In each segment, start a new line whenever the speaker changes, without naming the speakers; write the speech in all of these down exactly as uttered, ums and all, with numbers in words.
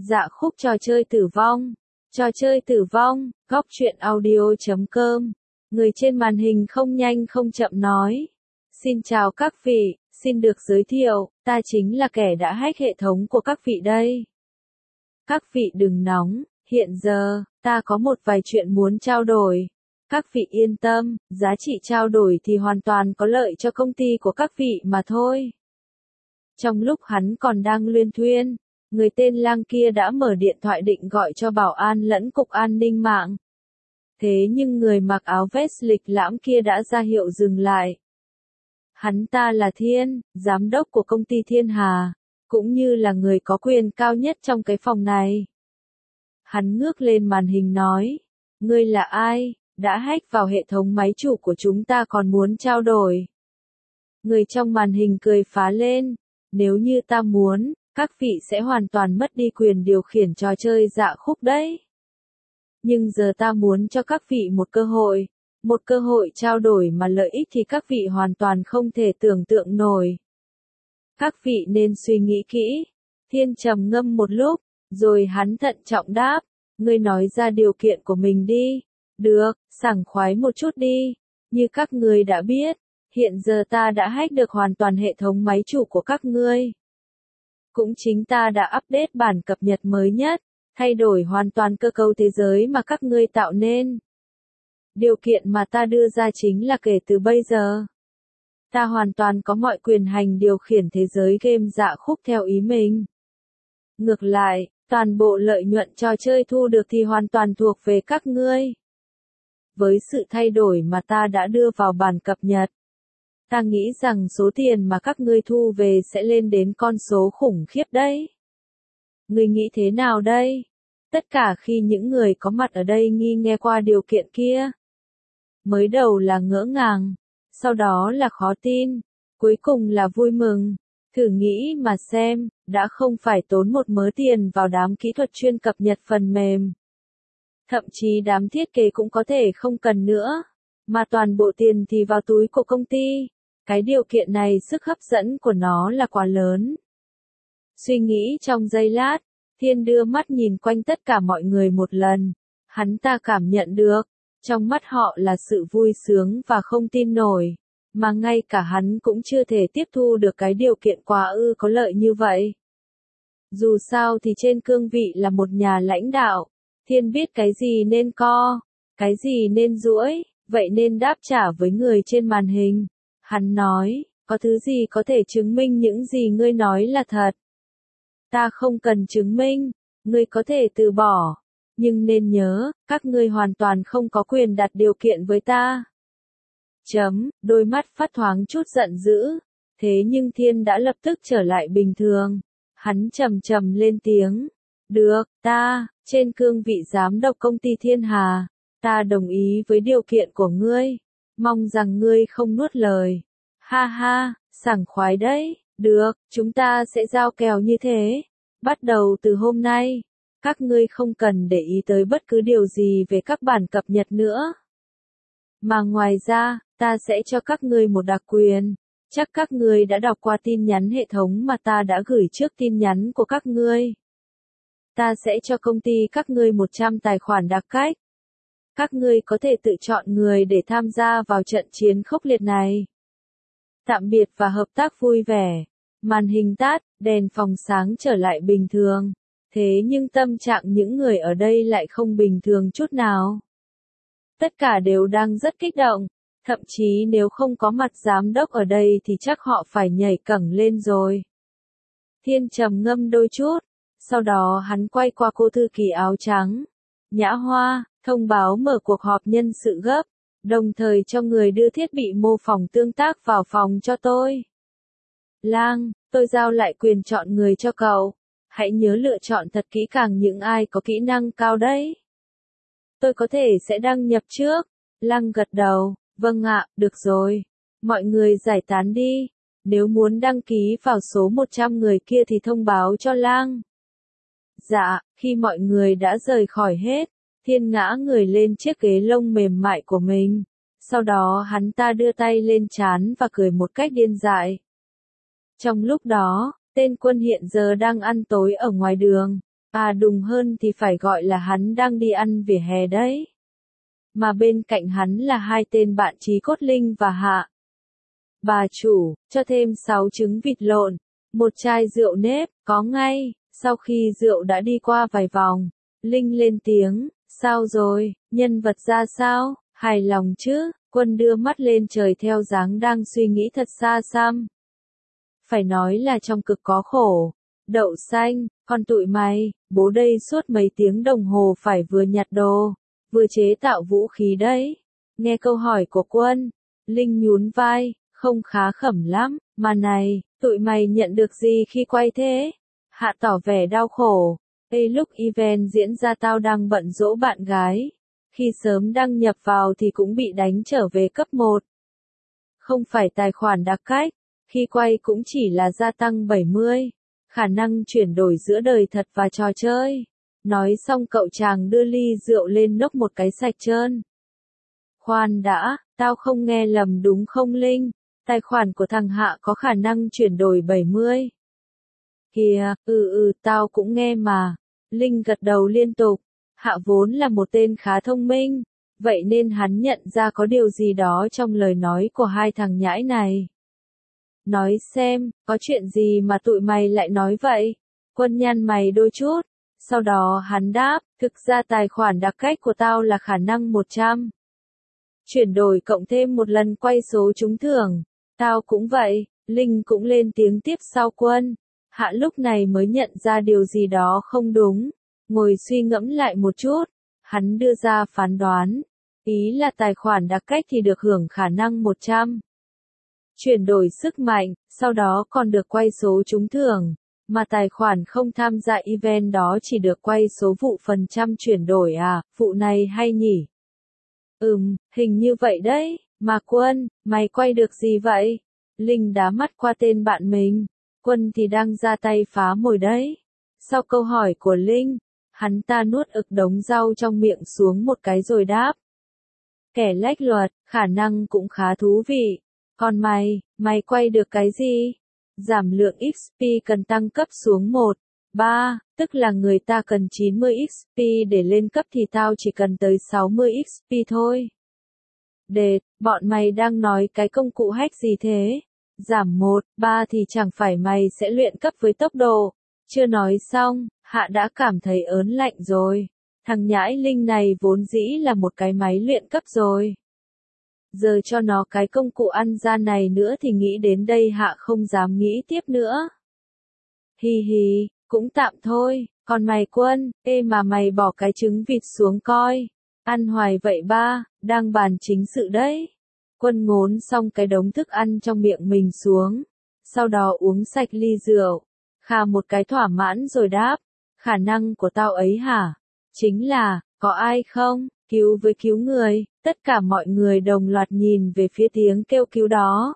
Dạ khúc trò chơi tử vong. Trò chơi tử vong, góc truyện audio chấm com. Người trên màn hình không nhanh không chậm nói. Xin chào các vị, xin được giới thiệu, ta chính là kẻ đã hack hệ thống của các vị đây. Các vị đừng nóng, hiện giờ, ta có một vài chuyện muốn trao đổi. Các vị yên tâm, giá trị trao đổi thì hoàn toàn có lợi cho công ty của các vị mà thôi. Trong lúc hắn còn đang luyên thuyên, người tên Lang kia đã mở điện thoại định gọi cho bảo an lẫn cục an ninh mạng. Thế nhưng người mặc áo vest lịch lãm kia đã ra hiệu dừng lại. Hắn ta là Thiên, giám đốc của công ty Thiên Hà, cũng như là người có quyền cao nhất trong cái phòng này. Hắn ngước lên màn hình nói, ngươi là ai, đã hack vào hệ thống máy chủ của chúng ta còn muốn trao đổi. Người trong màn hình cười phá lên, nếu như ta muốn, các vị sẽ hoàn toàn mất đi quyền điều khiển trò chơi dạ khúc đấy. Nhưng giờ ta muốn cho các vị một cơ hội, một cơ hội trao đổi mà lợi ích thì các vị hoàn toàn không thể tưởng tượng nổi. Các vị nên suy nghĩ kỹ. Thiên trầm ngâm một lúc, rồi hắn thận trọng đáp, ngươi nói ra điều kiện của mình đi. Được, sảng khoái một chút đi. Như các ngươi đã biết, hiện giờ ta đã hack được hoàn toàn hệ thống máy chủ của các ngươi. Cũng chính ta đã update bản cập nhật mới nhất, thay đổi hoàn toàn cơ cấu thế giới mà các ngươi tạo nên. Điều kiện mà ta đưa ra chính là kể từ bây giờ, ta hoàn toàn có mọi quyền hành điều khiển thế giới game dạ khúc theo ý mình. Ngược lại, toàn bộ lợi nhuận trò chơi thu được thì hoàn toàn thuộc về các ngươi. Với sự thay đổi mà ta đã đưa vào bản cập nhật, ta nghĩ rằng số tiền mà các ngươi thu về sẽ lên đến con số khủng khiếp đấy. Ngươi nghĩ thế nào đây? Tất cả khi những người có mặt ở đây nghi nghe qua điều kiện kia. Mới đầu là ngỡ ngàng, sau đó là khó tin, cuối cùng là vui mừng. Thử nghĩ mà xem, đã không phải tốn một mớ tiền vào đám kỹ thuật chuyên cập nhật phần mềm. Thậm chí đám thiết kế cũng có thể không cần nữa, mà toàn bộ tiền thì vào túi của công ty. Cái điều kiện này sức hấp dẫn của nó là quá lớn. Suy nghĩ trong giây lát, Thiên đưa mắt nhìn quanh tất cả mọi người một lần. Hắn ta cảm nhận được, trong mắt họ là sự vui sướng và không tin nổi, mà ngay cả hắn cũng chưa thể tiếp thu được cái điều kiện quá ư có lợi như vậy. Dù sao thì trên cương vị là một nhà lãnh đạo, Thiên biết cái gì nên co, cái gì nên duỗi, vậy nên đáp trả với người trên màn hình. Hắn nói, có thứ gì có thể chứng minh những gì ngươi nói là thật? Ta không cần chứng minh, ngươi có thể từ bỏ, nhưng nên nhớ, các ngươi hoàn toàn không có quyền đặt điều kiện với ta. Chấm, đôi mắt phát thoáng chút giận dữ, thế nhưng Thiên đã lập tức trở lại bình thường. Hắn trầm trầm lên tiếng, được, ta, trên cương vị giám đốc công ty Thiên Hà, ta đồng ý với điều kiện của ngươi, mong rằng ngươi không nuốt lời. Ha ha, sảng khoái đấy, được, chúng ta sẽ giao kèo như thế. Bắt đầu từ hôm nay, các ngươi không cần để ý tới bất cứ điều gì về các bản cập nhật nữa. Mà ngoài ra, ta sẽ cho các ngươi một đặc quyền. Chắc các ngươi đã đọc qua tin nhắn hệ thống mà ta đã gửi trước tin nhắn của các ngươi. Ta sẽ cho công ty các ngươi một trăm tài khoản đặc cách. Các ngươi có thể tự chọn người để tham gia vào trận chiến khốc liệt này. Tạm biệt và hợp tác vui vẻ. Màn hình tắt, đèn phòng sáng trở lại bình thường. Thế nhưng tâm trạng những người ở đây lại không bình thường chút nào. Tất cả đều đang rất kích động. Thậm chí nếu không có mặt giám đốc ở đây thì chắc họ phải nhảy cẫng lên rồi. Thiên trầm ngâm đôi chút. Sau đó hắn quay qua cô thư ký áo trắng. Nhã Hoa, thông báo mở cuộc họp nhân sự gấp. Đồng thời cho người đưa thiết bị mô phỏng tương tác vào phòng cho tôi. Lang, tôi giao lại quyền chọn người cho cậu. Hãy nhớ lựa chọn thật kỹ càng những ai có kỹ năng cao đấy. Tôi có thể sẽ đăng nhập trước. Lang gật đầu, vâng ạ, được rồi. Mọi người giải tán đi. Nếu muốn đăng ký vào số một trăm người kia thì thông báo cho Lang. Dạ, khi mọi người đã rời khỏi hết, Thiên ngã người lên chiếc ghế lông mềm mại của mình. Sau đó hắn ta đưa tay lên trán và cười một cách điên dại. Trong lúc đó, tên Quân hiện giờ đang ăn tối ở ngoài đường. À đúng hơn thì phải gọi là hắn đang đi ăn vỉa hè đấy. Mà bên cạnh hắn là hai tên bạn Chí Cốt Linh và Hạ. Bà chủ, cho thêm sáu trứng vịt lộn, một chai rượu nếp, có ngay. Sau khi rượu đã đi qua vài vòng, Linh lên tiếng, sao rồi, nhân vật ra sao, hài lòng chứ? Quân đưa mắt lên trời theo dáng đang suy nghĩ thật xa xăm. Phải nói là trong cực có khổ. Đậu xanh, con tụi mày, bố đây suốt mấy tiếng đồng hồ phải vừa nhặt đồ, vừa chế tạo vũ khí đấy. Nghe câu hỏi của Quân, Linh nhún vai, không khá khẩm lắm, mà này, tụi mày nhận được gì khi quay thế? Hạ tỏ vẻ đau khổ, Ê lúc event diễn ra tao đang bận dỗ bạn gái. Khi sớm đăng nhập vào thì cũng bị đánh trở về cấp một. Không phải tài khoản đặc cách, khi quay cũng chỉ là gia tăng bảy mươi. Khả năng chuyển đổi giữa đời thật và trò chơi. Nói xong cậu chàng đưa ly rượu lên nốc một cái sạch trơn. Khoan đã, tao không nghe lầm đúng không Linh? Tài khoản của thằng Hạ có khả năng chuyển đổi bảy mươi. Kìa, ừ ừ tao cũng nghe mà. Linh gật đầu liên tục. Hạ vốn là một tên khá thông minh. Vậy nên hắn nhận ra có điều gì đó trong lời nói của hai thằng nhãi này. Nói xem, có chuyện gì mà tụi mày lại nói vậy? Quân nhăn mày đôi chút. Sau đó hắn đáp, thực ra tài khoản đặc cách của tao là khả năng một trăm. Chuyển đổi cộng thêm một lần quay số trúng thưởng. Tao cũng vậy, Linh cũng lên tiếng tiếp sau Quân. Hạ lúc này mới nhận ra điều gì đó không đúng. Ngồi suy ngẫm lại một chút. Hắn đưa ra phán đoán. Ý là tài khoản đặc cách thì được hưởng khả năng một trăm. Chuyển đổi sức mạnh, sau đó còn được quay số trúng thưởng. Mà tài khoản không tham gia event đó chỉ được quay số vụ phần trăm chuyển đổi à, vụ này hay nhỉ? Ừm, hình như vậy đấy, mà Quân, mày quay được gì vậy? Linh đá mắt qua tên bạn mình, Quân thì đang ra tay phá mồi đấy. Sau câu hỏi của Linh, hắn ta nuốt ực đống rau trong miệng xuống một cái rồi đáp. Kẻ lách luật, khả năng cũng khá thú vị. Còn mày, mày quay được cái gì? Giảm lượng ích pê cần tăng cấp xuống một, ba, tức là người ta cần chín mươi ích pê để lên cấp thì tao chỉ cần tới sáu mươi ích pê thôi. Đệt, bọn mày đang nói cái công cụ hack gì thế? Giảm một, ba thì chẳng phải mày sẽ luyện cấp với tốc độ. Chưa nói xong, Hạ đã cảm thấy ớn lạnh rồi. Thằng nhãi Linh này vốn dĩ là một cái máy luyện cấp rồi. Giờ cho nó cái công cụ ăn gian này nữa thì nghĩ đến đây Hạ không dám nghĩ tiếp nữa. Hi hi, cũng tạm thôi, còn mày Quân, ê mà mày bỏ cái trứng vịt xuống coi. Ăn hoài vậy ba, đang bàn chính sự đấy. Quân ngốn xong cái đống thức ăn trong miệng mình xuống. Sau đó uống sạch ly rượu. Khà một cái thỏa mãn rồi đáp. Khả năng của tao ấy hả? Chính là, có ai không? Cứu với cứu người, tất cả mọi người đồng loạt nhìn về phía tiếng kêu cứu đó.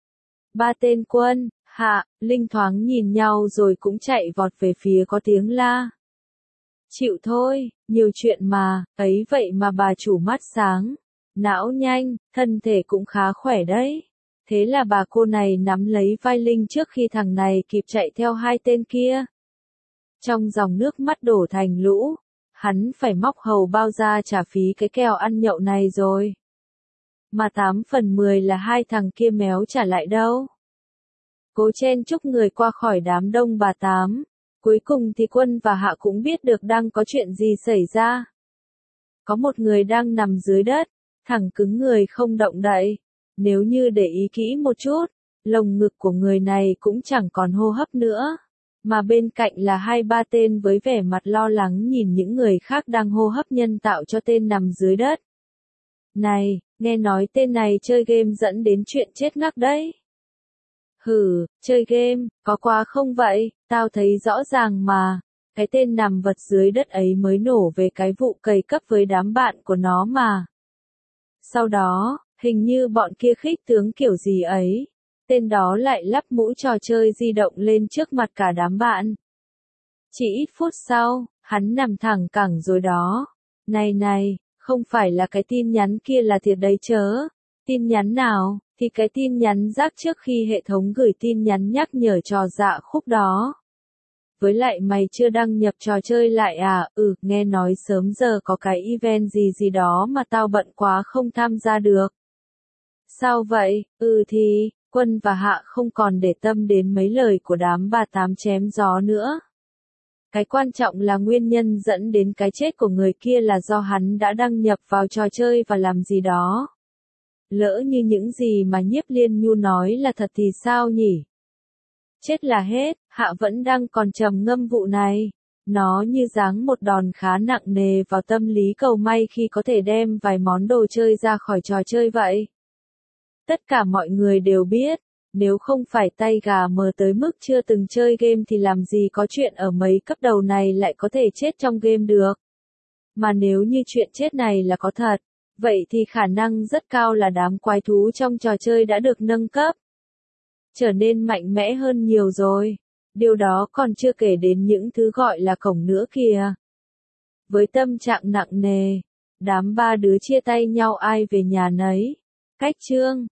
Ba tên Quân, Hạ, Linh thoáng nhìn nhau rồi cũng chạy vọt về phía có tiếng la. Chịu thôi, nhiều chuyện mà, ấy vậy mà bà chủ mắt sáng, não nhanh, thân thể cũng khá khỏe đấy. Thế là bà cô này nắm lấy vai Linh trước khi thằng này kịp chạy theo hai tên kia. Trong dòng nước mắt đổ thành lũ. Hắn phải móc hầu bao ra trả phí cái kèo ăn nhậu này rồi. Mà tám phần mười là hai thằng kia méo trả lại đâu. Cố chen chúc người qua khỏi đám đông bà Tám. Cuối cùng thì Quân và Hạ cũng biết được đang có chuyện gì xảy ra. Có một người đang nằm dưới đất, thẳng cứng người không động đậy. Nếu như để ý kỹ một chút, lồng ngực của người này cũng chẳng còn hô hấp nữa. Mà bên cạnh là hai ba tên với vẻ mặt lo lắng nhìn những người khác đang hô hấp nhân tạo cho tên nằm dưới đất. Này, nghe nói tên này chơi game dẫn đến chuyện chết ngắc đấy. Hừ, chơi game, có quá không vậy, tao thấy rõ ràng mà. Cái tên nằm vật dưới đất ấy mới nổ về cái vụ cày cấp với đám bạn của nó mà. Sau đó, hình như bọn kia khích tướng kiểu gì ấy. Tên đó lại lắp mũ trò chơi di động lên trước mặt cả đám bạn. Chỉ ít phút sau, hắn nằm thẳng cẳng rồi đó. Này này, không phải là cái tin nhắn kia là thiệt đấy chớ. Tin nhắn nào, thì cái tin nhắn rác trước khi hệ thống gửi tin nhắn nhắc nhở trò dạ khúc đó. Với lại mày chưa đăng nhập trò chơi lại à? Ừ, nghe nói sớm giờ có cái event gì gì đó mà tao bận quá không tham gia được. Sao vậy? Ừ thì, Quân và Hạ không còn để tâm đến mấy lời của đám bà tám chém gió nữa. Cái quan trọng là nguyên nhân dẫn đến cái chết của người kia là do hắn đã đăng nhập vào trò chơi và làm gì đó. Lỡ như những gì mà Nhiếp Liên Nhu nói là thật thì sao nhỉ? Chết là hết, Hạ vẫn đang còn trầm ngâm vụ này. Nó như giáng một đòn khá nặng nề vào tâm lý cầu may khi có thể đem vài món đồ chơi ra khỏi trò chơi vậy. Tất cả mọi người đều biết, nếu không phải tay gà mờ tới mức chưa từng chơi game thì làm gì có chuyện ở mấy cấp đầu này lại có thể chết trong game được. Mà nếu như chuyện chết này là có thật, vậy thì khả năng rất cao là đám quái thú trong trò chơi đã được nâng cấp. Trở nên mạnh mẽ hơn nhiều rồi. Điều đó còn chưa kể đến những thứ gọi là cổng nữa kìa. Với tâm trạng nặng nề, đám ba đứa chia tay nhau ai về nhà nấy. Cách chương